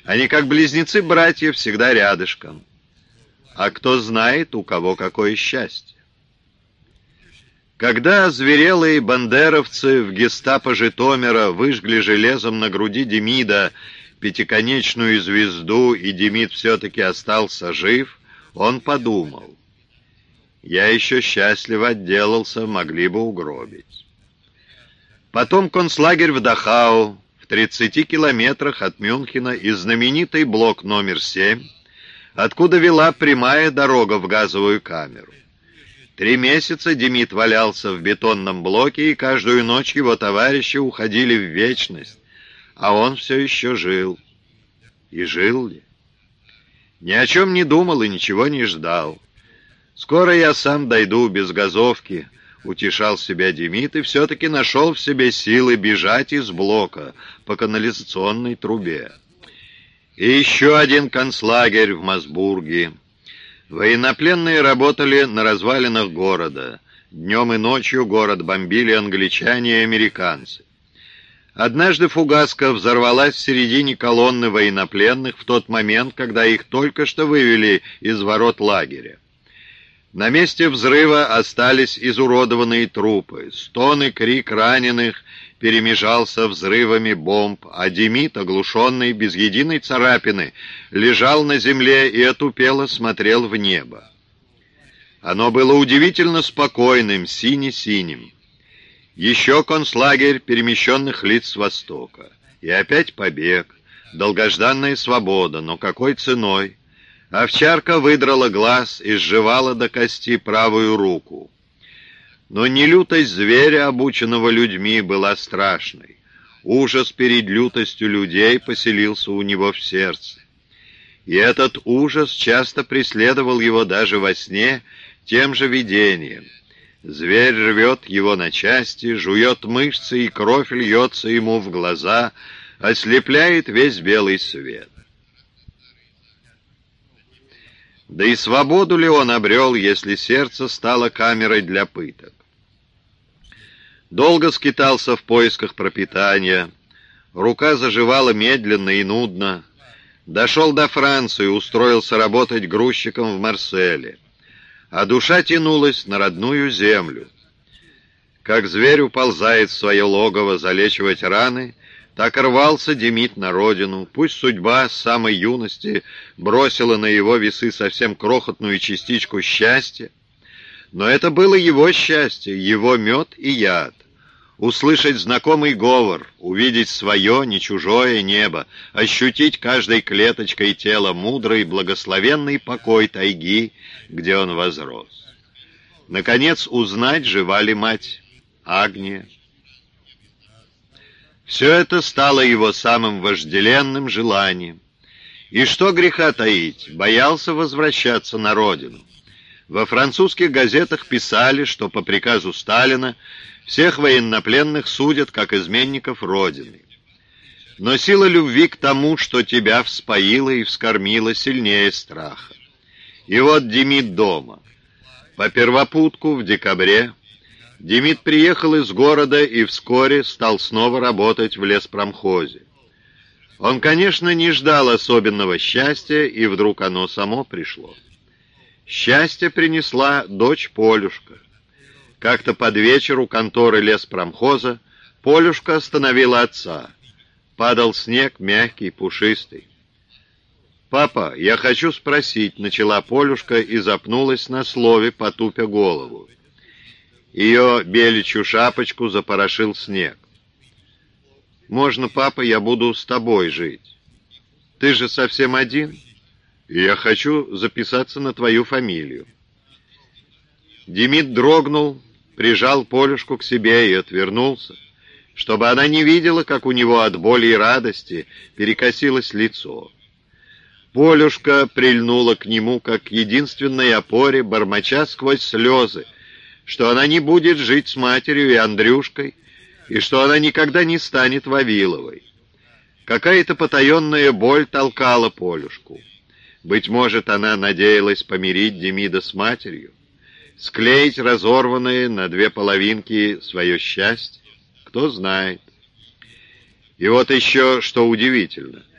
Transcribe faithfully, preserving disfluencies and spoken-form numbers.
Они, как близнецы-братья, всегда рядышком. А кто знает, у кого какое счастье. Когда озверелые бандеровцы в гестапо Житомира выжгли железом на груди Демида пятиконечную звезду, и Демид все-таки остался жив, он подумал: я еще счастливо отделался, могли бы угробить. Потом концлагерь в Дахау, в тридцати километрах от Мюнхена, и знаменитый блок номер семь, откуда вела прямая дорога в газовую камеру. Три месяца Демид валялся в бетонном блоке, и каждую ночь его товарищи уходили в вечность, а он все еще жил. И жил ли? Ни о чем не думал и ничего не ждал. «Скоро я сам дойду без газовки», — утешал себя Демид, и все-таки нашел в себе силы бежать из блока по канализационной трубе. И еще один концлагерь в Мосбурге. Военнопленные работали на развалинах города. Днем и ночью город бомбили англичане и американцы. Однажды фугаска взорвалась в середине колонны военнопленных в тот момент, когда их только что вывели из ворот лагеря. На месте взрыва остались изуродованные трупы. Стон и крик раненых перемежался взрывами бомб, а Демид, оглушенный, без единой царапины, лежал на земле и отупело смотрел в небо. Оно было удивительно спокойным, сине-синим. Еще концлагерь перемещенных лиц с Востока. И опять побег, долгожданная свобода, но какой ценой? Овчарка выдрала глаз и сживала до кости правую руку. Но не лютость зверя, обученного людьми, была страшной. Ужас перед лютостью людей поселился у него в сердце. И этот ужас часто преследовал его даже во сне тем же видением. Зверь рвет его на части, жует мышцы, и кровь льется ему в глаза, ослепляет весь белый свет. Да и свободу ли он обрел, если сердце стало камерой для пыток? Долго скитался в поисках пропитания, рука заживала медленно и нудно. Дошел до Франции, устроился работать грузчиком в Марселе, а душа тянулась на родную землю. Как зверь уползает в свое логово залечивать раны, так рвался Демид на родину. Пусть судьба с самой юности бросила на его весы совсем крохотную частичку счастья, но это было его счастье, его мед и яд. Услышать знакомый говор, увидеть свое, не чужое небо, ощутить каждой клеточкой тела мудрый, благословенный покой тайги, где он возрос. Наконец узнать, жива ли мать Агния. Все это стало его самым вожделенным желанием. И что греха таить, боялся возвращаться на родину. Во французских газетах писали, что по приказу Сталина всех военнопленных судят как изменников Родины. Но сила любви к тому, что тебя вспоила и вскормила, сильнее страха. И вот Демид дома. По первопутку в декабре Демид приехал из города и вскоре стал снова работать в леспромхозе. Он, конечно, не ждал особенного счастья, и вдруг оно само пришло. Счастье принесла дочь Полюшка. Как-то под вечер у конторы леспромхоза Полюшка остановила отца. Падал снег, мягкий, пушистый. «Папа, я хочу спросить», — начала Полюшка и запнулась на слове, потупя голову. Ее беличью шапочку запорошил снег. «Можно, папа, я буду с тобой жить? Ты же совсем один, и я хочу записаться на твою фамилию». Демид дрогнул, прижал Полюшку к себе и отвернулся, чтобы она не видела, как у него от боли и радости перекосилось лицо. Полюшка прильнула к нему, как к единственной опоре, бормоча сквозь слезы, что она не будет жить с матерью и Андрюшкой, и что она никогда не станет Вавиловой. Какая-то потаенная боль толкала Полюшку. Быть может, она надеялась помирить Демида с матерью, склеить разорванное на две половинки свое счастье. Кто знает. И вот еще что удивительно.